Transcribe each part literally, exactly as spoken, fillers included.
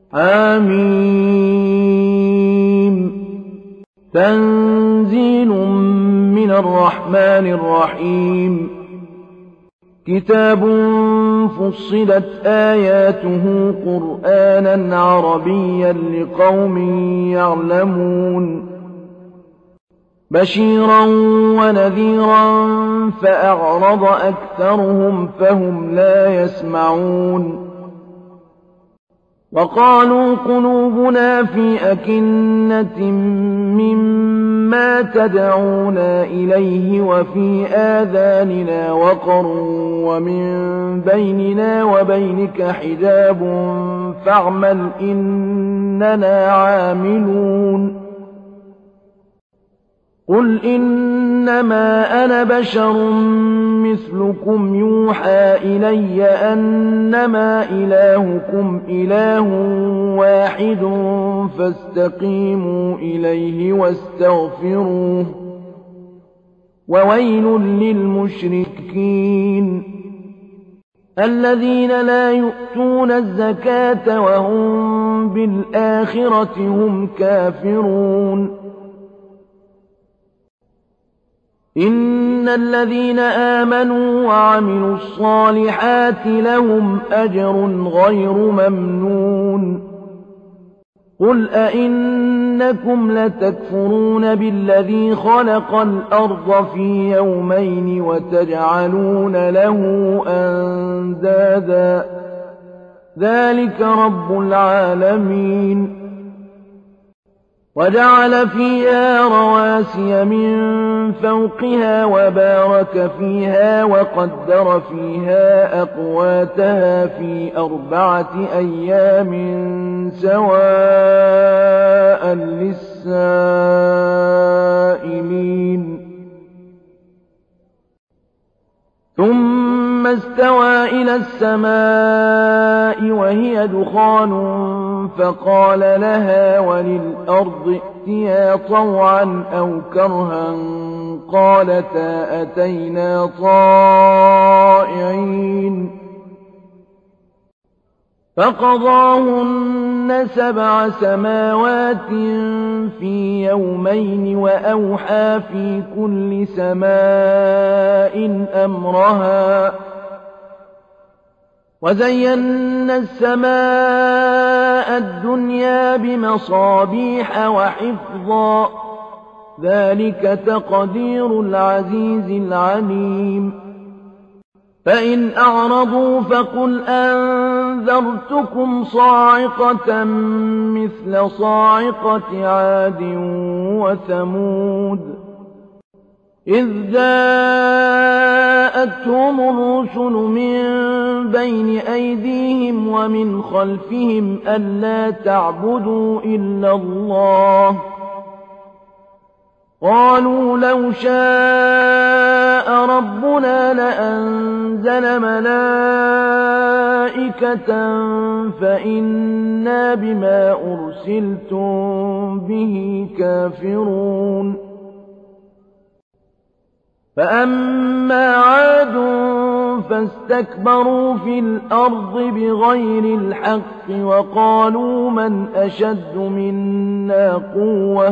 حم تنزيل من الرحمن الرحيم كتاب فصلت آياته قرآنا عربيا لقوم يعلمون بشيرا ونذيرا فأعرض أكثرهم فهم لا يسمعون وقالوا قلوبنا في أكنة مما تدعونا إليه وفي آذاننا وقر ومن بيننا وبينك حجاب فاعمل إننا عاملون قل إنما أنا بشر مثلكم يوحى إلي أنما إلهكم إله واحد فاستقيموا إليه واستغفروه وويل للمشركين الذين لا يؤتون الزكاة وهم بالآخرة هم كافرون إن الذين آمنوا وعملوا الصالحات لهم أجر غير ممنون قل أئنكم لتكفرون بالذي خلق الأرض في يومين وتجعلون له أندادا ذلك رب العالمين وجعل فيها رواسي من فوقها وبارك فيها وقدر فيها أقواتها في أربعة أيام سواء للسائلين ثم استوى إلى السماء وهي دخان فقال لها وللأرض ائتيا طوعا أو كرها قالتا أتينا طائعين فقضاهن سبع سماوات في يومين وأوحى في كل سماء أمرها وزينا السماء الدنيا بمصابيح وحفظا ذلك تقدير العزيز العليم فإن أعرضوا فقل أنذرتكم صاعقة مثل صاعقة عاد وثمود إذ جاءتهم الرسل من بين أيديهم ومن خلفهم ألا تعبدوا إلا الله قالوا لو شاء ربنا لأنزل ملائكة فإنا بما أرسلتم به كافرون فأما عاد فاستكبروا في الأرض بغير الحق وقالوا من أشد منا قوة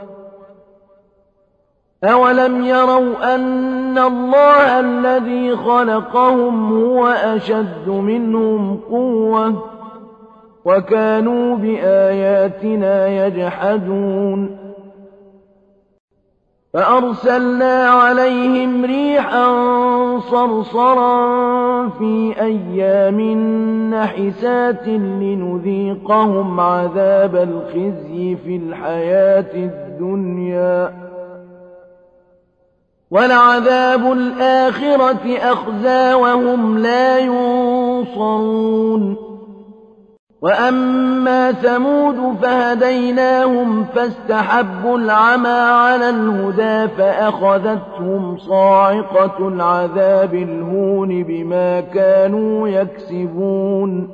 أولم يروا أن الله الذي خلقهم هو أشد منهم قوة وكانوا بآياتنا يجحدون فأرسلنا عليهم ريحا صرصرا في أيام نحسات لنذيقهم عذاب الخزي في الحياة الدنيا ولعذاب الآخرة أخزى وهم لا ينصرون وأما ثمود فهديناهم فاستحبوا العمى على الهدى فأخذتهم صاعقة العذاب الهون بما كانوا يكسبون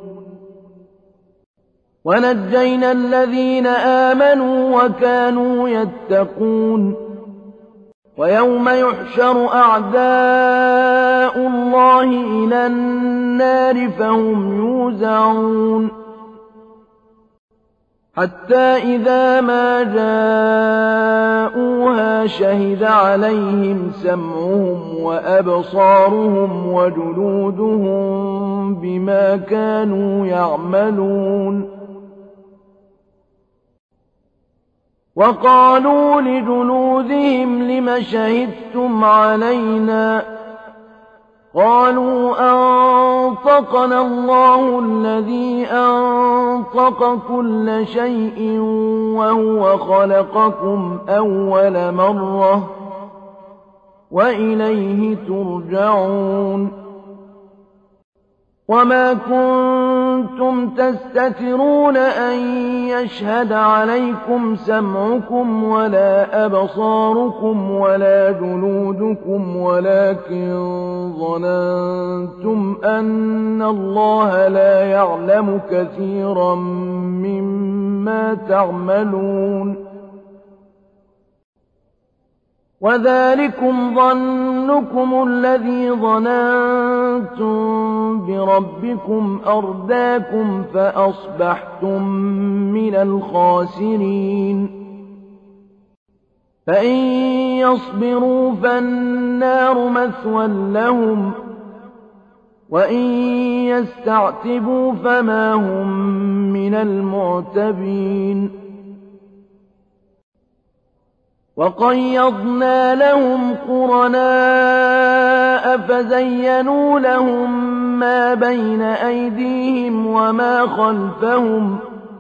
ونجينا الذين آمنوا وكانوا يتقون ويوم يحشر أعداء الله إلى النار فهم يوزعون حتى إذا ما جاءوها شهد عليهم سمعهم وأبصارهم وجلودهم بما كانوا يعملون وقالوا لجلودهم لم شهدتم علينا قالوا أنطقنا الله الذي أنطق كل شيء وهو خلقكم أول مرة وإليه ترجعون وما كنتم تستترون أن يشهد عليكم سمعكم ولا أبصاركم ولا جلودكم ولكن ظننتم أن الله لا يعلم كثيرا مما تعملون وذلكم ظنكم الذي ظننتم بربكم أرداكم فأصبحتم من الخاسرين فإن يصبروا فالنار مثوى لهم وإن يستعتبوا فما هم من المعتبين وقيضنا لهم قرناء فزينوا لهم ما بين أيديهم وما خلفهم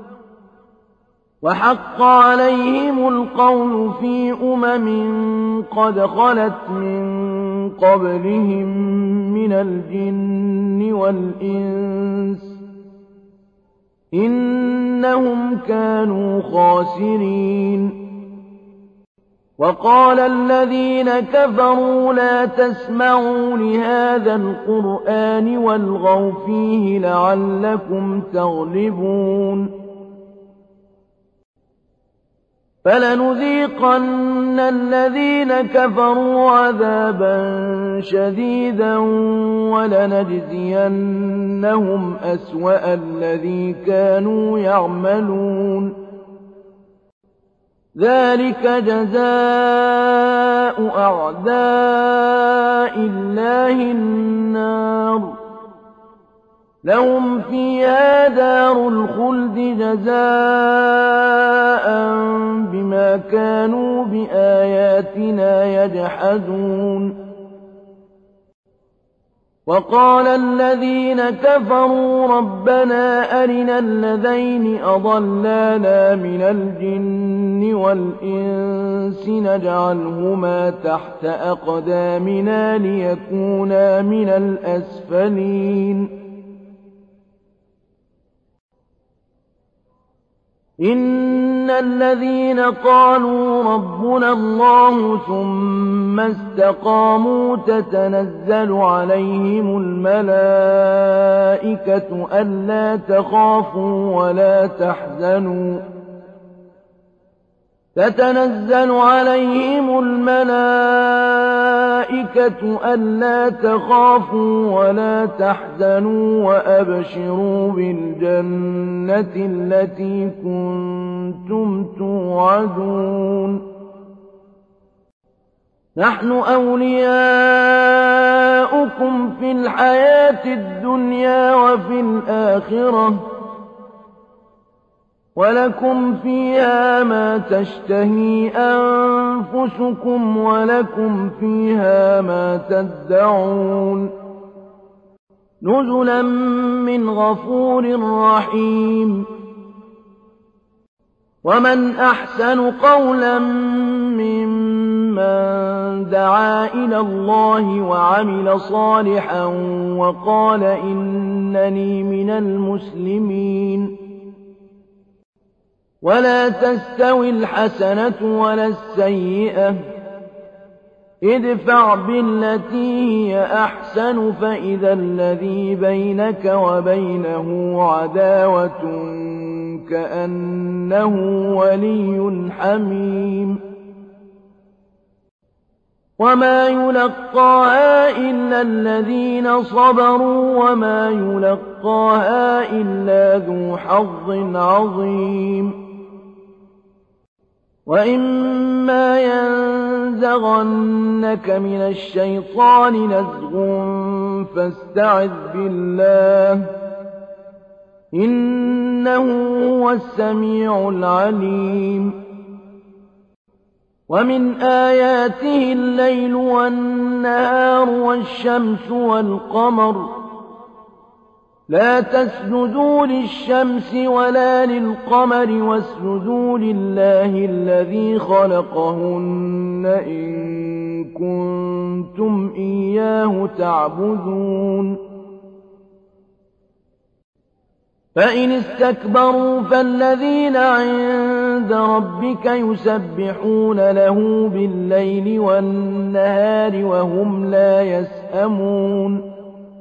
وحق عليهم القول في أمم قد خلت من قبلهم من الجن والإنس إنهم كانوا خاسرين وقال الذين كفروا لا تسمعوا لهذا القرآن والغوا فيه لعلكم تغلبون فلنذيقن الذين كفروا عذابا شديدا ولنجزينهم أسوأ الذي كانوا يعملون ذلك جزاء أعداء الله النار لهم فيها دار الخلد جزاء بما كانوا بآياتنا يجحدون وقال الذين كفروا ربنا أرنا الذين أضلانا من الجن والإنس نجعلهما تحت أقدامنا ليكونا من الأسفلين إن الذين قالوا ربنا الله ثم استقاموا تتنزل عليهم الملائكة ألا تخافوا ولا تحزنوا تتنزل عليهم الملائكة ألا تخافوا ولا تحزنوا وأبشروا بالجنة التي كنتم توعدون نحن أولياؤكم في الحياة الدنيا وفي الآخرة ولكم فيها ما تشتهي أنفسكم ولكم فيها ما تدعون نزلا من غفور رحيم ومن أحسن قولا ممن دعا إلى الله وعمل صالحا وقال إنني من المسلمين ولا تستوي الحسنة ولا السيئة ادفع بالتي هي أحسن فإذا الذي بينك وبينه عداوة كأنه ولي حميم وما يلقاها إلا الذين صبروا وما يلقاها إلا ذو حظ عظيم وَإِمَّا يَنزَغَنَّكَ مِنَ الشَّيْطَانِ نَزْغٌ فَاسْتَعِذْ بِاللَّهِ ۖ إِنَّهُ هُوَ السَّمِيعُ الْعَلِيمُ. وَمِنْ آيَاتِهِ اللَّيْلُ وَالنَّهَارُ وَالشَّمْسُ وَالْقَمَرُ لَا تَسْجُدُوا لِلشَّمْسِ وَلَا لِلْقَمَرِ وَاسْجُدُوا لِلَّهِ الَّذِي خَلَقَهُنَّ إِن كُنتُمْ إِيَّاهُ تَعْبُدُونَ فَإِنِ اسْتَكْبَرُوا فَالَّذِينَ عِندَ رَبِّكَ يُسَبِّحُونَ لَهُ بِاللَّيْلِ وَالنَّهَارِ وَهُمْ لَا يَسْأَمُونَ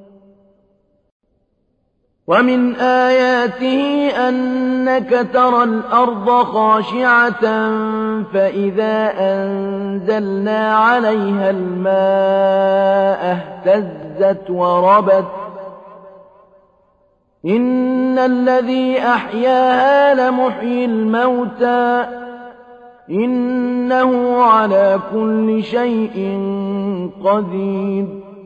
وَمِنْ آيَاتِهِ أَنَّكَ تَرَى الْأَرْضَ خَاشِعَةً فَإِذَا أَنزَلْنَا عَلَيْهَا الْمَاءَ اهْتَزَّتْ وَرَبَتْ ۚ إِنَّ الَّذِي أَحْيَاهَا لَمُحْيِي الْمَوْتَىٰ ۚ إِنَّهُ عَلَىٰ كُلِّ شَيْءٍ قَدِيرٌ.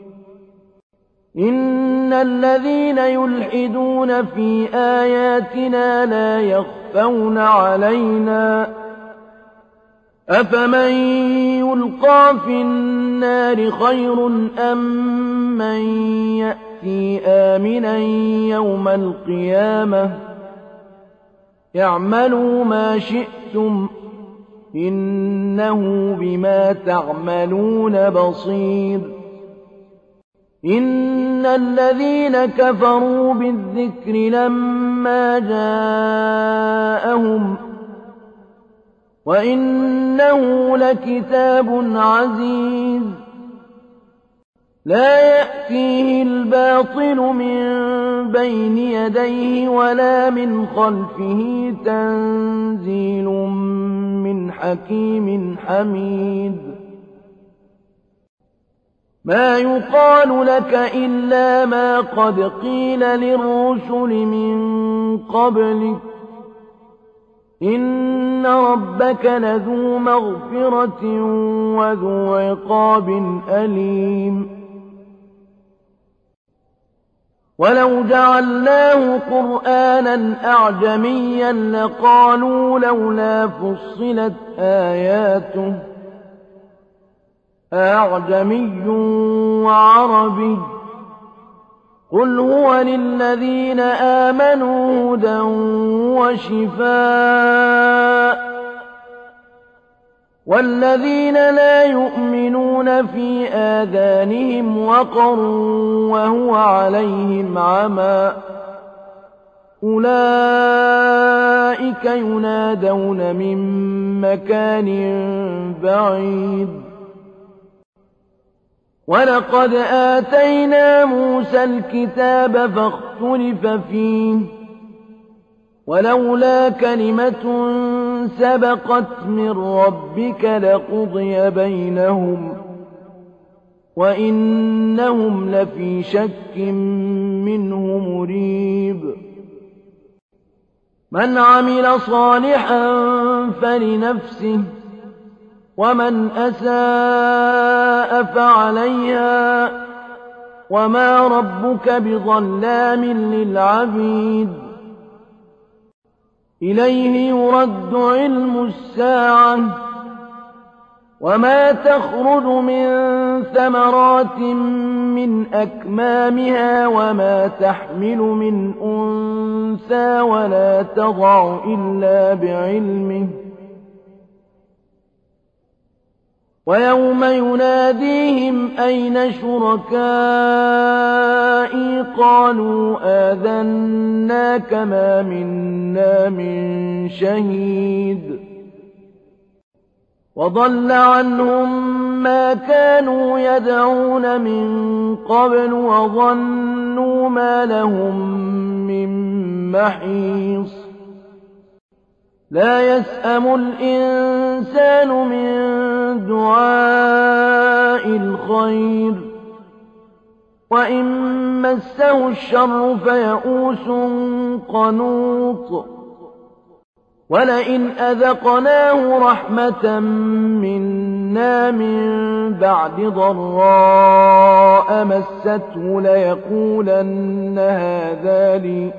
إِنَّ الَّذِينَ يُلْحِدُونَ فِي آيَاتِنَا لَا يَخْفَوْنَ عَلَيْنَا ۗ أَفَمَن يُلْقَىٰ فِي النَّارِ خَيْرٌ أَم مَّن يَأْتِي آمِنًا يَوْمَ الْقِيَامَةِ ۚ اعْمَلُوا مَا شِئْتُمْ ۖ إِنَّهُ بِمَا تَعْمَلُونَ بَصِيرٌ. إِنَّ الَّذِينَ كَفَرُوا بِالذِّكْرِ لَمَّا جَاءَهُمْ وَإِنَّهُ لَكِتَابٌ عَزِيزٌ لَّا يَأْتِيهِ الْبَاطِلُ مِن بَيْنِ يَدَيْهِ وَلَا مِنْ خَلْفِهِ تَنزِيلٌ مِّنْ حَكِيمٍ حَمِيدٍ مَا يُقَالُ لَكَ إِلَّا مَا قَدْ قِيلَ لِلرُّسُلِ مِن قَبْلِكَ ۚ إِنَّ رَبَّكَ لَذُو مَغْفِرَةٍ وَذُو عِقَابٍ أَلِيمٍ. وَلَوْ جَعَلْنَاهُ قُرْآنًا أَعْجَمِيًّا لَّقَالُوا لَوْلَا فُصِّلَتْ آيَاتُهُ ۖ أَأَعْجَمِيٌّ وَعَرَبِيٌّ ۗ قُلْ هُوَ لِلَّذِينَ آمَنُوا هُدًى وَشِفَاءٌ ۖ وَالَّذِينَ لَا يُؤْمِنُونَ فِي آذَانِهِمْ وَقْرٌ وَهُوَ عَلَيْهِمْ عَمًى أُولَٰئِكَ يُنَادَوْنَ مِن مَّكَانٍ بَعِيدٍ. وَلَقَدْ آتَيْنَا مُوسَى الْكِتَابَ فَاخْتُلِفَ فِيهِ ۚ وَلَوْلَا كَلِمَةٌ سَبَقَتْ مِن رَّبِّكَ لَقُضِيَ بَيْنَهُمْ ۚ وَإِنَّهُمْ لَفِي شَكٍّ مِّنْهُ مُرِيبٍ. مَنْ عَمِلَ صَالِحًا فَلِنَفْسِهِ ۖ وَمَنْ أَسَاءَ فَعَلَيْهَا ۗ وَمَا رَبُّكَ بِظَلَّامٍ لِّلْعَبِيدِ. إِلَيْهِ يُرَدُّ عِلْمُ السَّاعَةِ ۚ وَمَا تَخْرُجُ مِن ثَمَرَاتٍ مِّنْ أَكْمَامِهَا وَمَا تَحْمِلُ مِنْ أُنثَىٰ وَلَا تَضَعُ إِلَّا بِعِلْمِهِ ۚ وَيَوْمَ يُنَادِيهِمْ أَيْنَ شُرَكَائِي قَالُوا آذَنَّاكَ مَا مِنَّا مِن شَهِيدٍ. وَضَلَّ عَنْهُم مَّا كَانُوا يَدْعُونَ مِن قَبْلُ وَظَنُّوا مَا لَهُم مِّن مَّحِيصٍ. لَّا يَسْأَمُ الْإِنسَانُ مِن دُعَاءِ الْخَيْرِ ۖ وَإِن مَّسَّهُ الشَّرُّ فَيَئُوسٌ قَنُوطٌ وَلَئِنْ أَذَقْنَاهُ رَحْمَةً مِّنَّا مِن بَعْدِ ضَرَّاءَ مَسَّتْهُ لَيَقُولَنَّ هَٰذَا لِي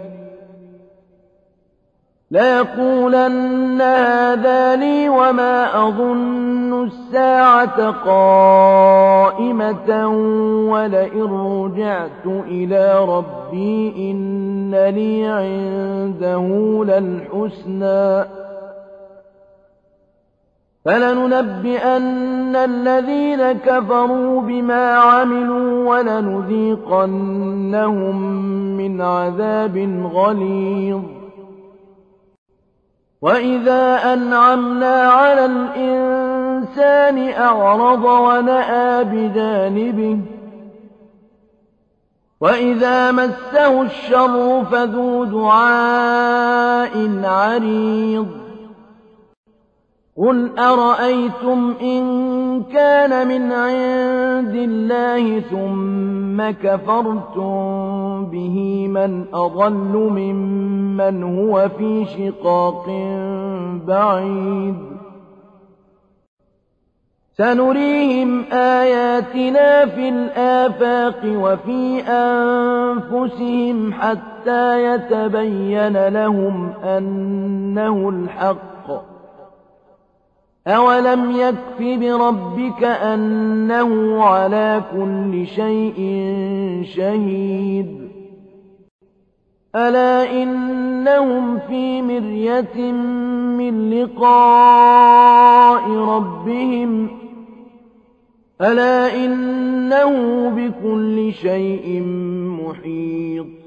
لَيَقُولَنَّ هَٰذَا لِي وَمَا أَظُنُّ السَّاعَةَ قَائِمَةً وَلَئِن رُّجِعْتُ إِلَىٰ رَبِّي إِنَّ لِي عِندَهُ لَلْحُسْنَىٰ فَلَنُنَبِّئَنَّ الَّذِينَ كَفَرُوا بِمَا عَمِلُوا وَلَنُذِيقَنَّهُم مِّنْ عَذَابٍ غَلِيظٍ وَإِذَا أَنْعَمْنَا عَلَى الْإِنسَانِ أَعْرَضَ وَنَأَىٰ بِجَانِبِهِ وَإِذَا مَسَّهُ الشَّرُّ فَذُو دُعَاءٍ عَرِيضٍ قُلْ أَرَأَيْتُمْ إِن كَانَ مِنْ عِندِ اللَّهِ ثُمَّ كَفَرْتُم بِهِ مَنْ أَضَلُّ مِمَّنْ هُوَ فِي شِقَاقٍ بَعِيدٍ سَنُرِيهِمْ آيَاتِنَا فِي الْآفَاقِ وَفِي أَنفُسِهِمْ حَتَّىٰ يَتَبَيَّنَ لَهُمْ أَنَّهُ الْحَقُّ أَوَلَمْ يَكْفِ بِرَبِّكَ أَنَّهُ عَلَىٰ كُلِّ شَيْءٍ شَهِيدٌ أَلَا إِنَّهُمْ فِي مِرْيَةٍ مِّن لِّقَاءِ رَبِّهِمْ أَلَا إِنَّهُ بِكُلِّ شَيْءٍ مُّحِيطٌ